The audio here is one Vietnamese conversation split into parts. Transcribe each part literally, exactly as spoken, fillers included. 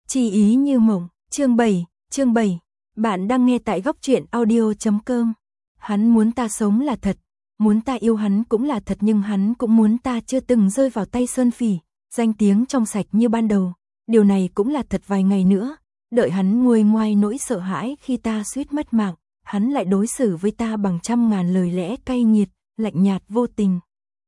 Chi ý như mộng, chương bảy, chương bảy. Bạn đang nghe tại góc truyện audio chấm com. Hắn muốn ta sống là thật, muốn ta yêu hắn cũng là thật, nhưng hắn cũng muốn ta chưa từng rơi vào tay Sơn Phỉ, danh tiếng trong sạch như ban đầu. Điều này cũng là thật. Vài ngày nữa, đợi hắn nguôi ngoai nỗi sợ hãi khi ta suýt mất mạng, hắn lại đối xử với ta bằng trăm ngàn lời lẽ cay nghiệt, lạnh nhạt vô tình.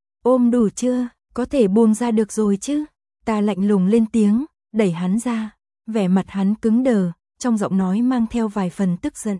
Ôm đủ chưa, có thể buông ra được rồi chứ? Ta lạnh lùng lên tiếng, đẩy hắn ra. Vẻ mặt hắn cứng đờ, trong giọng nói mang theo vài phần tức giận.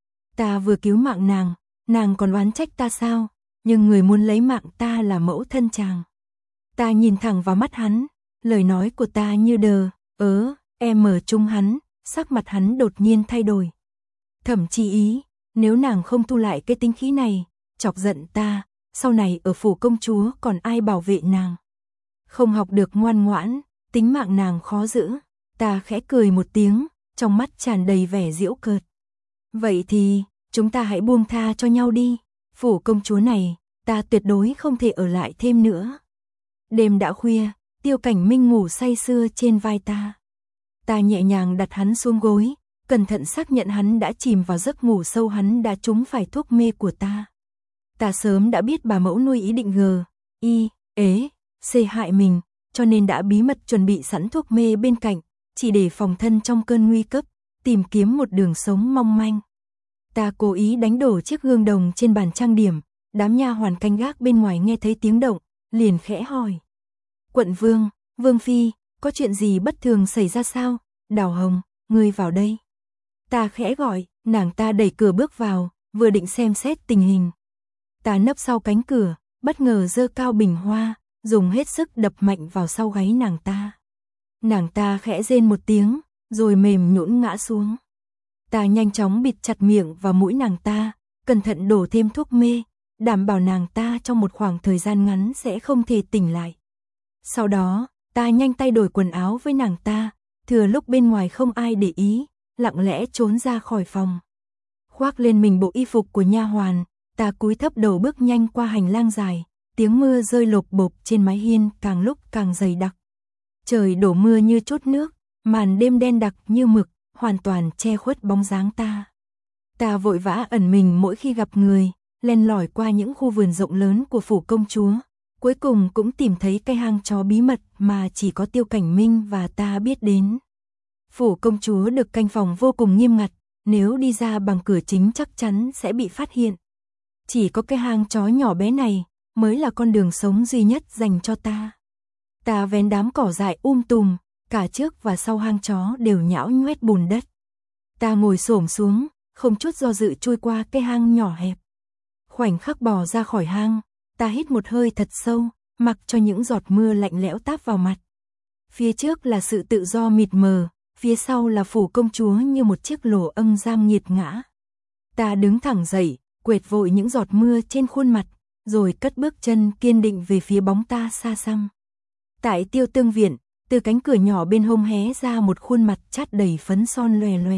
Ta vừa cứu mạng nàng, nàng còn oán trách ta sao? Nhưng người muốn lấy mạng ta là mẫu thân chàng. Ta nhìn thẳng vào mắt hắn, lời nói của ta như đờ, ớ, em mở chung hắn, sắc mặt hắn đột nhiên thay đổi. Thẩm Chi ý, nếu nàng không thu lại cái tính khí này, chọc giận ta, sau này ở phủ công chúa còn ai bảo vệ nàng? Không học được ngoan ngoãn, tính mạng nàng khó giữ. Ta khẽ cười một tiếng, trong mắt tràn đầy vẻ giễu cợt. Vậy thì, chúng ta hãy buông tha cho nhau đi. Phủ công chúa này, ta tuyệt đối không thể ở lại thêm nữa. Đêm đã khuya, Tiêu Cảnh Minh ngủ say sưa trên vai ta. Ta nhẹ nhàng đặt hắn xuống gối, cẩn thận xác nhận hắn đã chìm vào giấc ngủ sâu, hắn đã trúng phải thuốc mê của ta. Ta sớm đã biết bà mẫu nuôi ý định gờ, y, ế, xê hại mình, cho nên đã bí mật chuẩn bị sẵn thuốc mê bên cạnh, chỉ để phòng thân trong cơn nguy cấp, tìm kiếm một đường sống mong manh. Ta cố ý đánh đổ chiếc gương đồng trên bàn trang điểm, đám nha hoàn canh gác bên ngoài nghe thấy tiếng động, liền khẽ hỏi. Quận vương, vương phi, có chuyện gì bất thường xảy ra sao? Đào Hồng, ngươi vào đây. Ta khẽ gọi, nàng ta đẩy cửa bước vào, vừa định xem xét tình hình. Ta nấp sau cánh cửa, bất ngờ giơ cao bình hoa, dùng hết sức đập mạnh vào sau gáy nàng ta. Nàng ta khẽ rên một tiếng, rồi mềm nhũn ngã xuống. Ta nhanh chóng bịt chặt miệng và mũi nàng ta, cẩn thận đổ thêm thuốc mê, đảm bảo nàng ta trong một khoảng thời gian ngắn sẽ không thể tỉnh lại. Sau đó, ta nhanh tay đổi quần áo với nàng ta, thừa lúc bên ngoài không ai để ý, lặng lẽ trốn ra khỏi phòng. Khoác lên mình bộ y phục của nha hoàn, ta cúi thấp đầu bước nhanh qua hành lang dài, tiếng mưa rơi lộp bộp trên mái hiên càng lúc càng dày đặc. Trời đổ mưa như trút nước, màn đêm đen đặc như mực, hoàn toàn che khuất bóng dáng ta. Ta vội vã ẩn mình mỗi khi gặp người, len lỏi qua những khu vườn rộng lớn của phủ công chúa, cuối cùng cũng tìm thấy cái hang chó bí mật mà chỉ có Tiêu Cảnh Minh và ta biết đến. Phủ công chúa được canh phòng vô cùng nghiêm ngặt, nếu đi ra bằng cửa chính chắc chắn sẽ bị phát hiện. Chỉ có cái hang chó nhỏ bé này mới là con đường sống duy nhất dành cho ta. Ta vén đám cỏ dại um tùm, cả trước và sau hang chó đều nhão nhoét bùn đất. Ta ngồi xổm xuống, không chút do dự chui qua cái hang nhỏ hẹp. Khoảnh khắc bò ra khỏi hang, ta hít một hơi thật sâu, mặc cho những giọt mưa lạnh lẽo táp vào mặt. Phía trước là sự tự do mịt mờ, phía sau là phủ công chúa như một chiếc lỗ âm giam nghiệt ngã. Ta đứng thẳng dậy, quệt vội những giọt mưa trên khuôn mặt, rồi cất bước chân kiên định về phía bóng ta xa xăm. Tại Tiêu Tương viện, từ cánh cửa nhỏ bên hông hé ra một khuôn mặt chát đầy phấn son loè loẹt.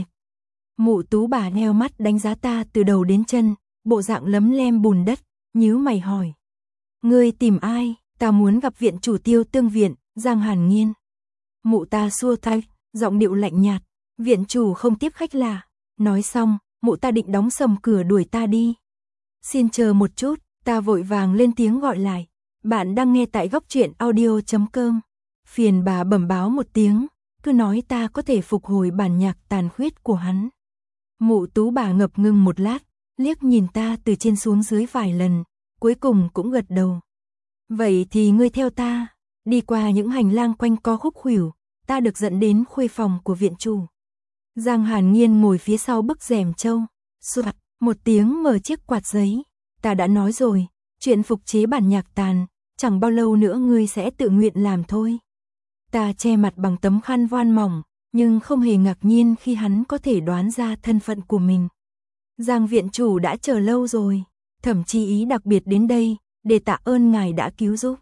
Mụ Tú bà nheo mắt đánh giá ta từ đầu đến chân, bộ dạng lấm lem bùn đất, nhíu mày hỏi. Ngươi tìm ai? Ta muốn gặp viện chủ Tiêu Tương viện, Giang Hàn Nghiên. Mụ ta xua tay, giọng điệu lạnh nhạt. Viện chủ không tiếp khách lạ. Nói xong, mụ ta định đóng sầm cửa đuổi ta đi. Xin chờ một chút, ta vội vàng lên tiếng gọi lại. Bạn đang nghe tại góc truyện audio chấm com. Phiền bà bẩm báo một tiếng, cứ nói ta có thể phục hồi bản nhạc tàn khuyết của hắn. Mụ Tú bà ngập ngừng một lát, liếc nhìn ta từ trên xuống dưới vài lần, cuối cùng cũng gật đầu. Vậy thì ngươi theo ta, đi qua những hành lang quanh co khúc khuỷu, ta được dẫn đến khuê phòng của viện chủ. Giang Hàn Nghiên ngồi phía sau bức rèm trâu, soạt, một tiếng mở chiếc quạt giấy. Ta đã nói rồi, chuyện phục chế bản nhạc tàn, chẳng bao lâu nữa ngươi sẽ tự nguyện làm thôi. Ta che mặt bằng tấm khăn voan mỏng, nhưng không hề ngạc nhiên khi hắn có thể đoán ra thân phận của mình. Giang viện chủ đã chờ lâu rồi, Thẩm Chi ý đặc biệt đến đây, để tạ ơn ngài đã cứu giúp.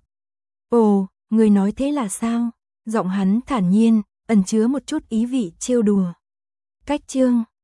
Ồ, người nói thế là sao? Giọng hắn thản nhiên, ẩn chứa một chút ý vị trêu đùa. Cách chương